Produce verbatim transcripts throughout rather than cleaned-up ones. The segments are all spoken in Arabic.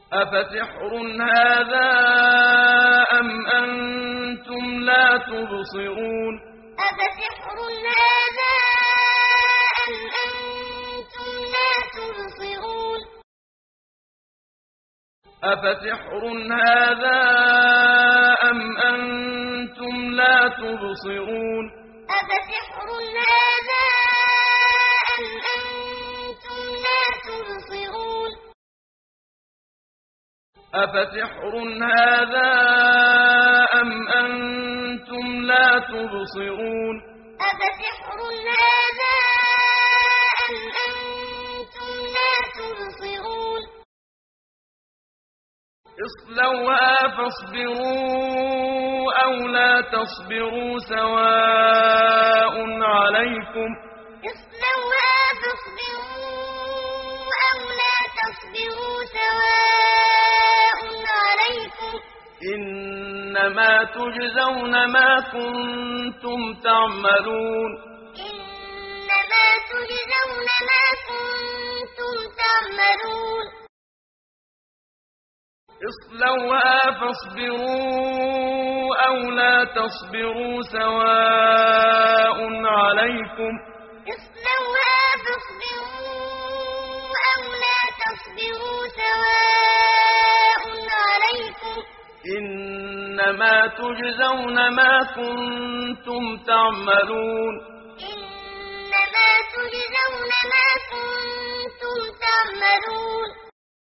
أفسحر هذا أم أنتم لا تبصرون أفسحر هذا أم أنتم لا تبصرون أفسحر هذا أم أنتم لا تبصرون أفسحر هذا أم أنتم لا تبصرون أفسحر هذا أم أنتم لا تبصرون أفسحر هذا أم أنتم لا تبصرون اصلوها فاصبروا أو لا تصبروا سواء عليكم اصلوها فاصبروا أو لا تصبروا سواء عليكم إنما تجزون ما كنتم تعملون إنما تجزون ما كنتم تعملون اصلوها فاصبروا أو لا تصبروا سواء عليكم اصلوها فاصبروا أو لا تصبروا سواء عليكم إنما تجزون ما كنتم تعملون إنما تجزون ما كنتم تعملون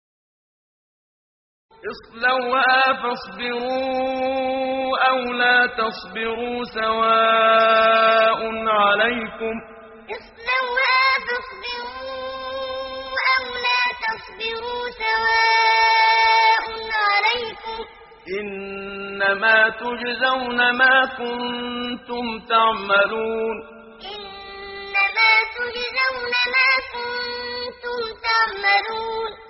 اصلوها فاصبروا أو لا تصبروا سواء عليكم اصلوها فاصبروا أو لا تصبروا سواء عليكم إنما تجزون ما كنتم تعملون إنما تجزون ما كنتم تعملون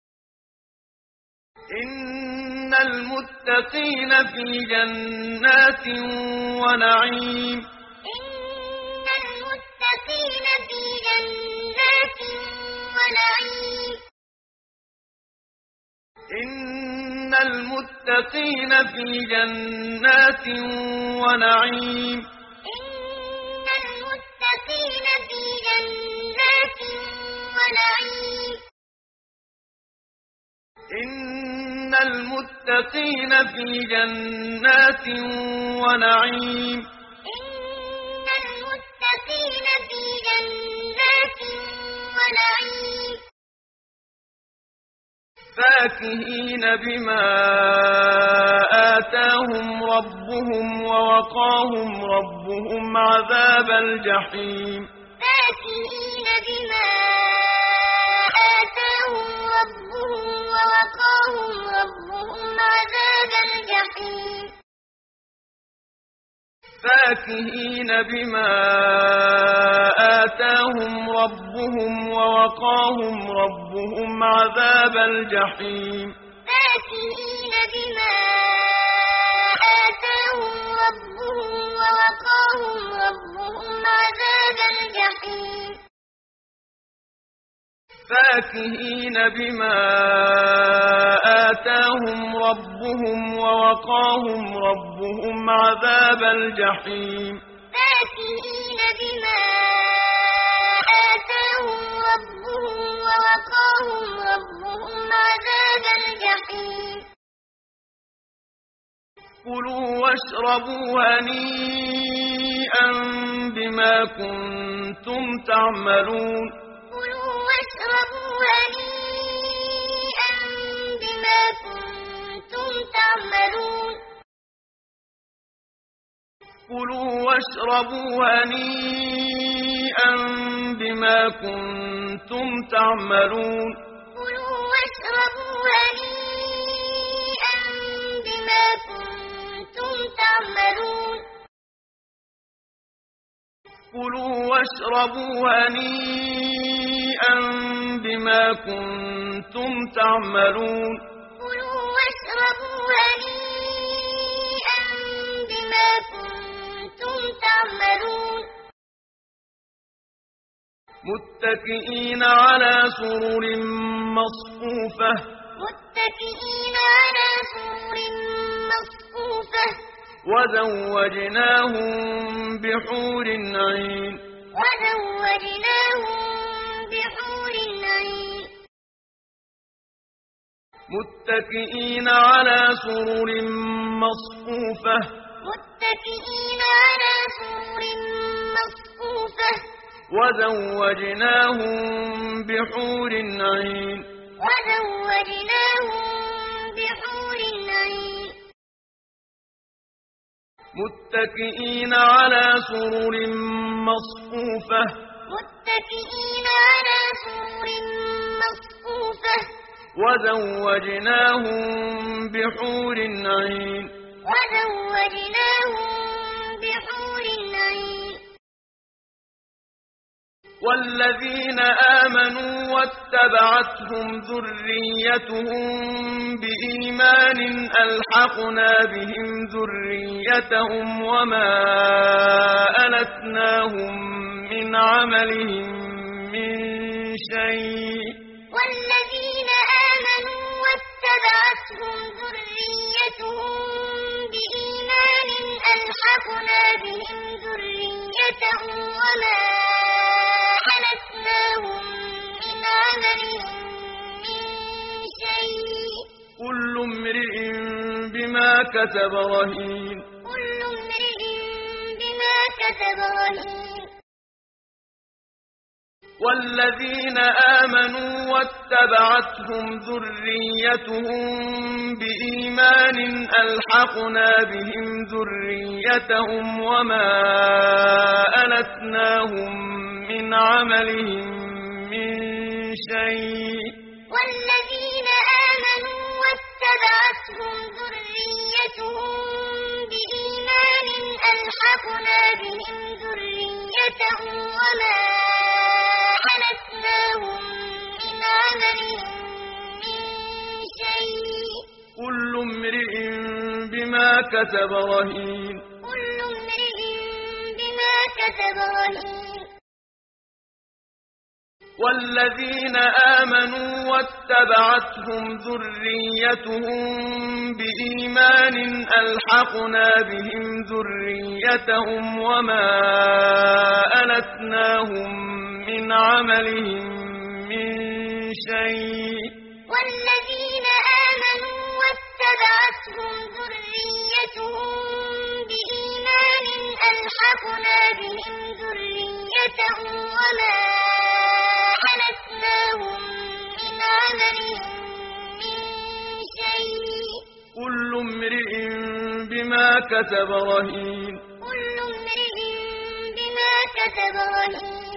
إن المتقين في جنات ونعيم إن المتقين في جنات ونعيم إن المتقين في جنات ونعيم إن المتقين في جنات ونعيم إن المتقين في جنات ونعيم إن المتقين في جنات ونعيم فاكهين بما آتاهم ربهم ووقاهم ربهم عذاب الجحيم فاكهين بما آتاهم ربهم ووقاهم ربهم عذاب الجحيم فاكهين بما آتاهم ربهم ووقاهم ربهم عذاب الجحيم فاكهين بما آتاهم ربهم ووقاهم ربهم عذاب الجحيم فاكهين بما آتاهم ربهم ووقاهم ربهم عذاب الجحيم فاكهين بما آتاهم ربهم ووقاهم ربهم عذاب الجحيم كلوا واشربوا هنيئا بما كنتم تعملون كلوا واشربوا هنيئا بما كنتم تعملون كلوا واشربوا هنيئا بما كنتم تعملون كلوا واشربوا هنيئا بما كنتم تعملون كلوا واشربوا هنيئا بما كنتم تعملون كلوا واشربوا هنيئا بما كنتم تعملون متكئين على سرر مصفوفة متكئين على سرر مصفوفة وزوجناهم بحور عين وزوجناهم بحور عين متكئين على سرر مصفوفة متكئين على سرر مصفوفة وزوجناهم بحور عين وزوجناهم بحور عين متكئين على سرر مصفوفة متكئين على سرر مصفوفة وزوجناهم بحور عين وزوجناهم بحور عين والذين آمنوا واتبعتهم ذريتهم بإيمان ألحقنا بهم ذريتهم وما ألتناهم من عملهم من شيء والذين آمنوا واتبعتهم ذريتهم بإيمان ألحقنا بهم ذريتهم وما ألتناهم من عملهم من شيء كل امرئ بما كسب رهين كل امرئ بما كسب رهين والذين آمنوا واتبعتهم ذريتهم بإيمان ألحقنا بهم ذريتهم وما ألتناهم من عملهم من شيء والذين آمنوا واتبعتهم ذريتهم بإيمان ألحقنا بهم ذريتهم وما ألتناهم من عملهم من شيء كل امرئ بما كسب رهين كل امرئ بما كسب رهين والذين آمنوا واتبعتهم ذريتهم بإيمان ألحقنا بهم ذريتهم وما ألتناهم من عملهم من شيء والذين آمنوا واتبعتهم ذريتهم بإيمان ألحقنا بهم ذريتهم وما ألتناهم من عملهم من شيء كل امرئ بما كسب رهين كل امرئ بما كسب رهين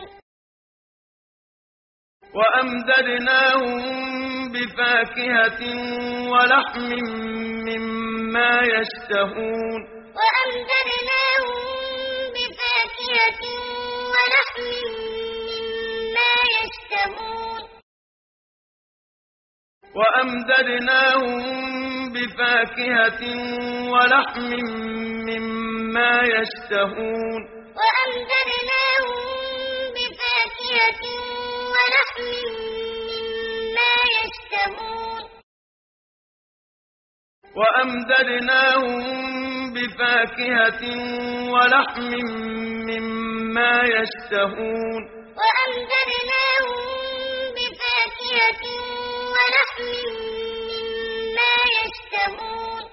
وأمددناهم بفاكهة ولحم مما يشتهون وأمددناهم بفاكهة ولحم مما يشتهون وأمددناهم بفاكهة ولحم مما يشتهون وأمددناهم بفاكهة ولحم مما يشتهون وأمددناهم بفاكهة ولحم مما يشتهون وأمددناهم بفاكهة ولحم مما يشتهون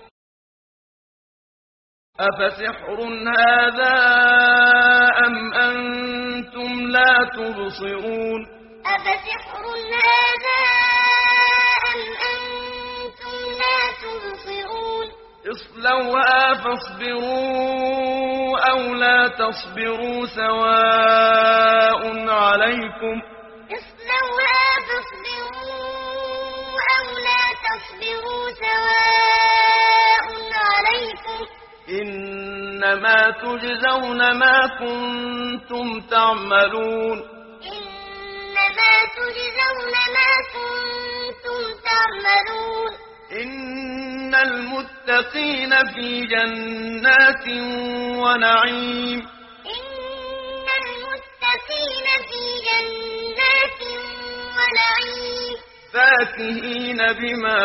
أفسحر هذا أم أنتم لا تبصرون أفسحر هذا أم أنتم لا تبصرون اصلوها فاصبروا أو لا تصبروا سواء عليكم اصلوها فاصبروا أو لا تصبروا سواء عليكم إنما تجزون ما كنتم تعملون إنما تجزون ما كنتم تعملون إن المتقين في جنات ونعيم إن المتقين في جنات ونعيم فاكهين بما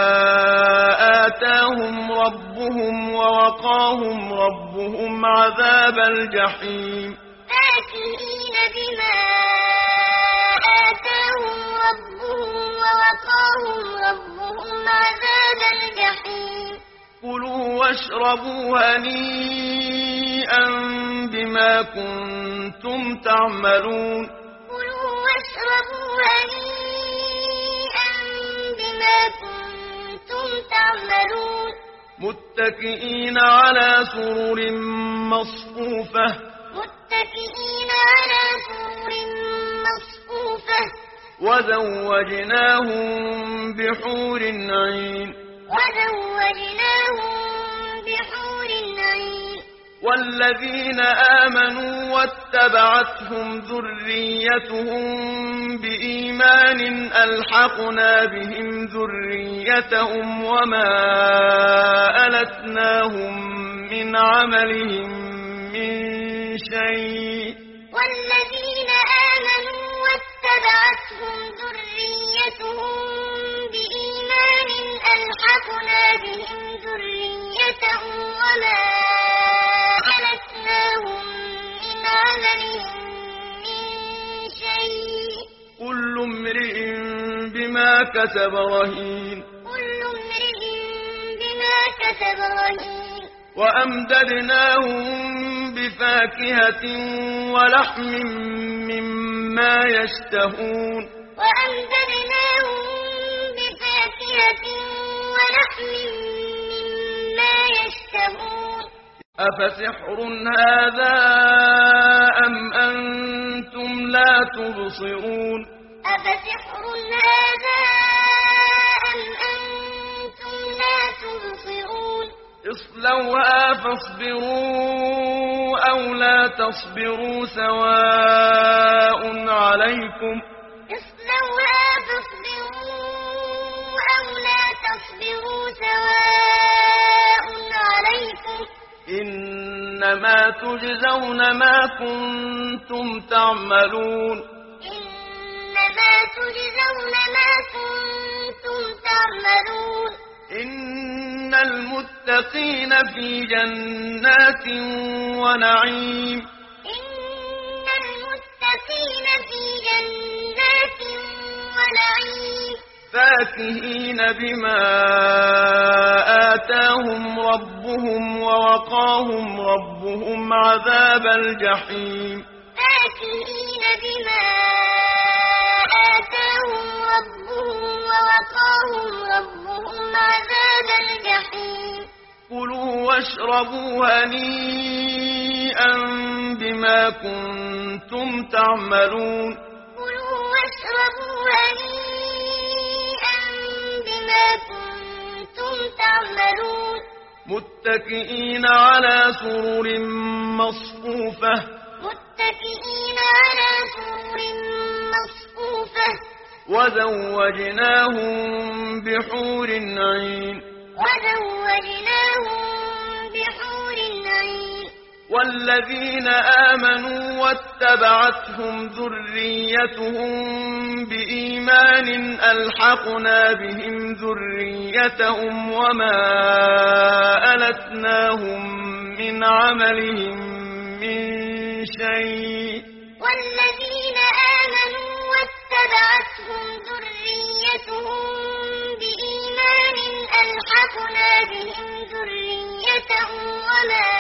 آتاهم ربهم ووقاهم ربهم عذاب الجحيم فاكهين بما آتاهم ربهم ووقاهم ربهم عذاب الجحيم كلوا واشربوا هنيئا بما كنتم تعملون كلوا واشربوا هنيئا بما كنتم تعملون متكئين على سرر مصفوفة متكئين على سرر مصفوفة وزوجناهم بحور عين وزوجناهم بحور عين والذين آمنوا واتبعتهم ذريتهم بإيمان ألحقنا بهم ذريتهم وما ألتناهم من عملهم من شيء والذين آمنوا واتبعتهم ذريتهم بإيمان ألحقنا بهم ذريتهم وما ألتناهم من عملهم من شيء كل امرئ بما كسب رهين كل امرئ بما كسب رهين وأمددناهم بفاكهة ولحم مما يشتهون وأمددناهم بفاكهة ولحم مما يشتهون أفسحر هذا أم أنتم لا تبصرون أفسحر هذا أم أنتم لا تبصرون اصلوها فاصبروا أو لا تصبروا سواء عليكم اصلوها فاصبروا أو لا تصبروا سواء عليكم إنما تجزون ما كنتم تعملون إنما تجزون ما كنتم تعملون إن المتقين في جنات ونعيم إن المتقين في جنات ونعيم فاكهين بما آتاهم ربهم ووقاهم ربهم عذاب الجحيم فاكهين بما آتاهم ربهم ووقاهم ربهم عذاب الجحيم كلوا واشربوا هنيئا بما كنتم تعملون كلوا واشربوا هنيئا بما كنتم تعملون متكئين على سرر مصفوفة متكئين على سرر مصفوفة وزوجناهم بحور عين وزوجناهم بحور عين والذين آمنوا واتبعتهم ذريتهم بإيمان ألحقنا بهم ذريتهم وما ألتناهم من عملهم من شيء والذين آمنوا واتبعتهم ذريتهم بإيمان ألحقنا بهم ذريتهم وما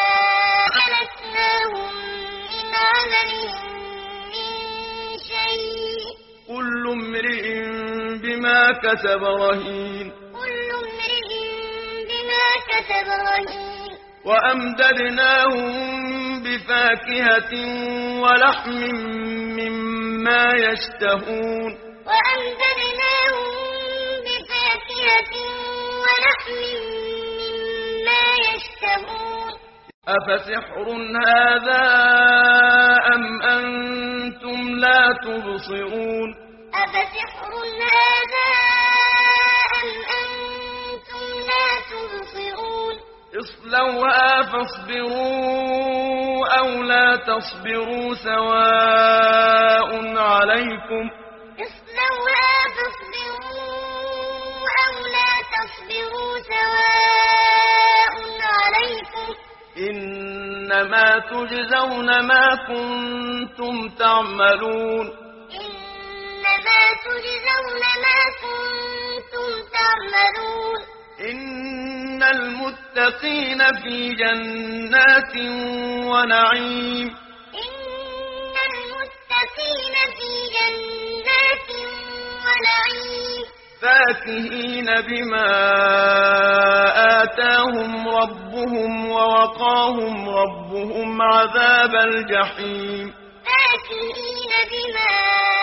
ألتناهم من عملهم من شيء كل امرئ بما كسب رهين كل امرئ بما كسب رهين وأمددناهم بفاكهة ولحم مما يشتهون وأمددناهم بفاكهة ولحم مما يشتهون أفسحر هذا أم أنتم لا تبصرون أفسحر هذا أم أنتم لا تبصرون اصلوها فاصبروا أو لا تصبروا سواء عليكم اصلوها فاصبروا تجزون ما كنتم تعملون إنما تجزون ما كنتم تعملون إن المتقين في جنات ونعيم إن المتقين في جنات ونعيم فاكهين بما آتاهم ربهم ووقاهم ربهم عذاب الجحيم فاكهين بما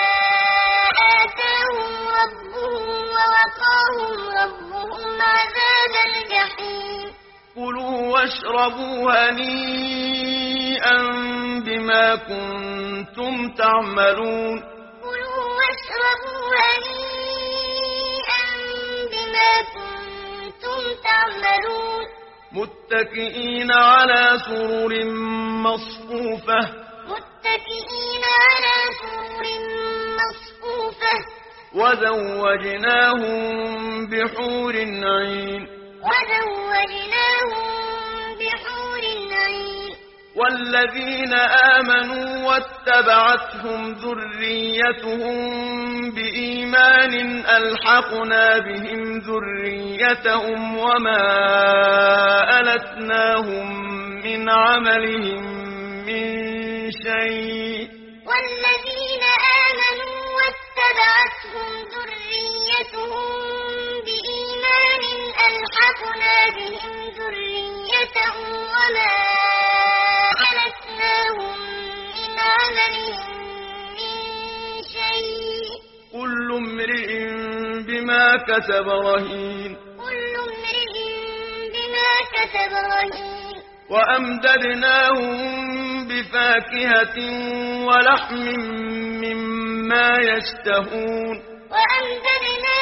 آتاهم ربهم ووقاهم ربهم عذاب الجحيم كلوا واشربوا هنيئا بما كنتم تعملون كلوا واشربوا هنيئا بما كنتم تعملون متكئين على سرر مصفوفة متكئين على سرر مصفوفة وزوجناهم بحور عين وزوجناهم بحور عين والذين آمنوا واتبعتهم ذريتهم بإيمان ألحقنا بهم ذريتهم وما ألتناهم من عملهم من شيء والذين آمنوا واتبعتهم ذريتهم بإيمان ألحقنا بهم ذريتهم وما ألتناهم من عملهم من شيء كل امرئ بما كسب رهين كل امرئ بما كسب رهين وأمددناهم بفاكهة ولحم مما يشتهون وأمددناهم